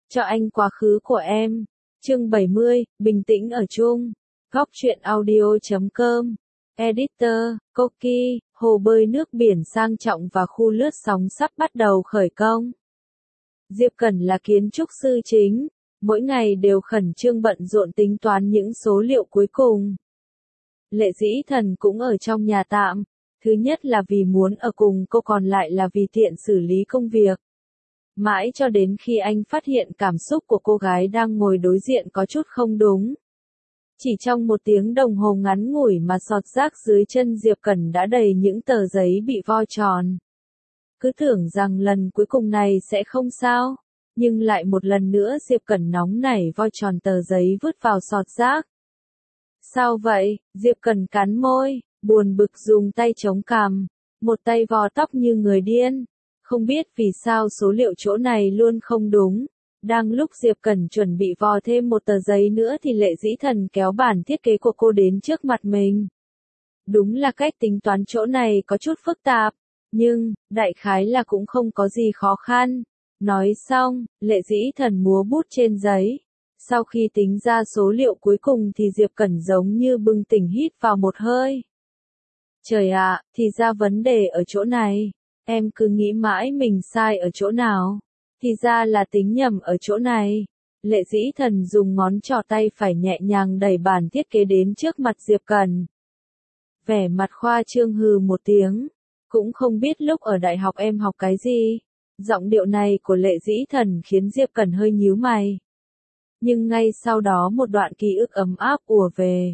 cho anh quá khứ của em. Chương 70, bình tĩnh ở chung. Góc truyện audio.com. Editor, Koki, hồ bơi nước biển sang trọng và khu lướt sóng sắp bắt đầu khởi công. Diệp Cẩn là kiến trúc sư chính, mỗi ngày đều khẩn trương bận rộn tính toán những số liệu cuối cùng. Lệ Dĩ Thần cũng ở trong nhà tạm, thứ nhất là vì muốn ở cùng cô, còn lại là vì tiện xử lý công việc. Mãi cho đến khi anh phát hiện cảm xúc của cô gái đang ngồi đối diện có chút không đúng. Chỉ trong 1 tiếng đồng hồ ngắn ngủi mà sọt rác dưới chân Diệp Cẩn đã đầy những tờ giấy bị vo tròn. Cứ tưởng rằng lần cuối cùng này sẽ không sao, nhưng lại một lần nữa Diệp Cẩn nóng nảy vo tròn tờ giấy vứt vào sọt rác. Sao vậy? Diệp Cẩn cắn môi, buồn bực dùng tay chống cằm, một tay vò tóc như người điên. Không biết vì sao số liệu chỗ này luôn không đúng. Đang lúc Diệp Cẩn chuẩn bị vò thêm một tờ giấy nữa thì Lệ Dĩ Thần kéo bản thiết kế của cô đến trước mặt mình. Đúng là cách tính toán chỗ này có chút phức tạp, nhưng, đại khái là cũng không có gì khó khăn. Nói xong, Lệ Dĩ Thần múa bút trên giấy. Sau khi tính ra số liệu cuối cùng thì Diệp Cẩn giống như bừng tỉnh hít vào một hơi. Trời ạ, thì ra vấn đề ở chỗ này. Em cứ nghĩ mãi mình sai ở chỗ nào. Thì ra là tính nhầm ở chỗ này. Lệ Dĩ Thần dùng ngón trỏ tay phải nhẹ nhàng đẩy bản thiết kế đến trước mặt Diệp Cẩn. Vẻ mặt khoa trương hừ một tiếng. Cũng không biết lúc ở đại học em học cái gì. Giọng điệu này của Lệ Dĩ Thần khiến Diệp Cẩn hơi nhíu mày. Nhưng ngay sau đó một đoạn ký ức ấm áp ùa về.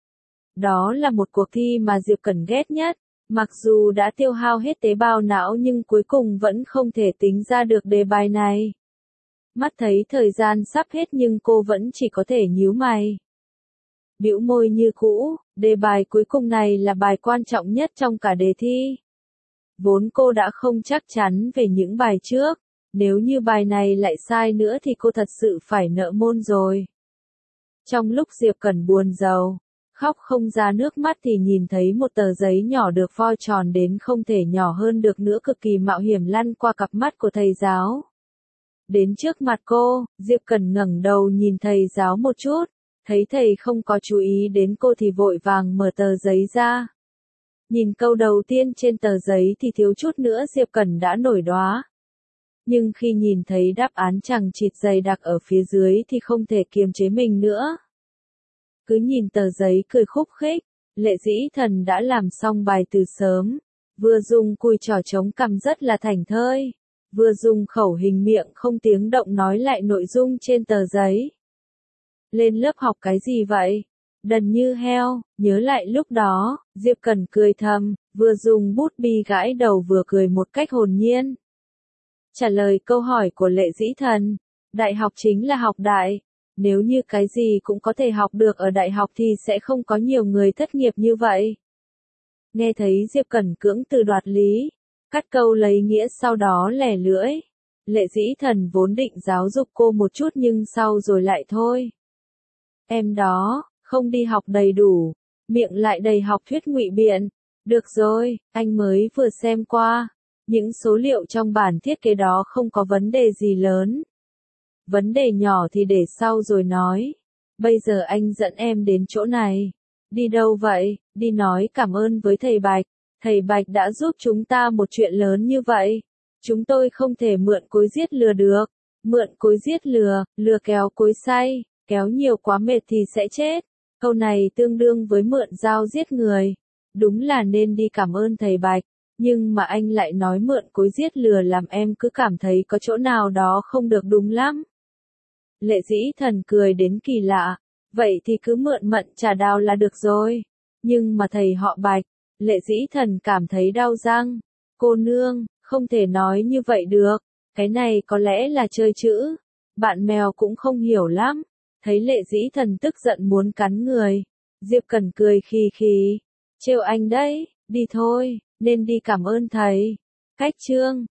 Đó là một cuộc thi mà Diệp Cẩn ghét nhất. Mặc dù đã tiêu hao hết tế bào não nhưng cuối cùng vẫn không thể tính ra được đề bài này. Mắt thấy thời gian sắp hết nhưng cô vẫn chỉ có thể nhíu mày. Bĩu môi như cũ, đề bài cuối cùng này là bài quan trọng nhất trong cả đề thi. Vốn cô đã không chắc chắn về những bài trước, nếu như bài này lại sai nữa thì cô thật sự phải nợ môn rồi. Trong lúc Diệp Cẩn buồn rầu, khóc không ra nước mắt thì nhìn thấy một tờ giấy nhỏ được vo tròn đến không thể nhỏ hơn được nữa, cực kỳ mạo hiểm lăn qua cặp mắt của thầy giáo. Đến trước mặt cô, Diệp Cẩn ngẩng đầu nhìn thầy giáo một chút, thấy thầy không có chú ý đến cô thì vội vàng mở tờ giấy ra. Nhìn câu đầu tiên trên tờ giấy thì thiếu chút nữa Diệp Cẩn đã nổi đoá. Nhưng khi nhìn thấy đáp án chằng chịt dày đặc ở phía dưới thì không thể kiềm chế mình nữa. Cứ nhìn tờ giấy cười khúc khích, Lệ Dĩ Thần đã làm xong bài từ sớm, vừa dùng cùi trỏ chống cằm rất là thảnh thơi, vừa dùng khẩu hình miệng không tiếng động nói lại nội dung trên tờ giấy. Lên lớp học cái gì vậy? Đần như heo, nhớ lại lúc đó, Diệp Cẩn cười thầm, vừa dùng bút bi gãi đầu vừa cười một cách hồn nhiên. Trả lời câu hỏi của Lệ Dĩ Thần, đại học chính là học đại. Nếu như cái gì cũng có thể học được ở đại học thì sẽ không có nhiều người thất nghiệp như vậy. Nghe thấy Diệp Cẩn cưỡng từ đoạt lý, cắt câu lấy nghĩa sau đó lẻ lưỡi. Lệ Dĩ Thần vốn định giáo dục cô một chút nhưng sau rồi lại thôi. Em đó, không đi học đầy đủ, miệng lại đầy học thuyết ngụy biện. Được rồi, anh mới vừa xem qua. Những số liệu trong bản thiết kế đó không có vấn đề gì lớn. Vấn đề nhỏ thì để sau rồi nói. Bây giờ anh dẫn em đến chỗ này. Đi đâu vậy? Đi nói cảm ơn với thầy Bạch. Thầy Bạch đã giúp chúng ta một chuyện lớn như vậy. Chúng tôi không thể mượn cối giết lừa được. Mượn cối giết lừa, lừa kéo cối xay, kéo nhiều quá mệt thì sẽ chết. Câu này tương đương với mượn dao giết người. Đúng là nên đi cảm ơn thầy Bạch. Nhưng mà anh lại nói mượn cối giết lừa làm em cứ cảm thấy có chỗ nào đó không được đúng lắm. Lệ Dĩ Thần cười đến kỳ lạ, vậy thì cứ mượn mận trà đào là được rồi. Nhưng mà thầy họ Bạch, Lệ Dĩ Thần cảm thấy đau răng. Cô nương, không thể nói như vậy được, cái này có lẽ là chơi chữ. Bạn mèo cũng không hiểu lắm. Thấy Lệ Dĩ Thần tức giận muốn cắn người, Diệp Cẩn cười khì khì. Trêu anh đấy, đi thôi, nên đi cảm ơn thầy. Cách chương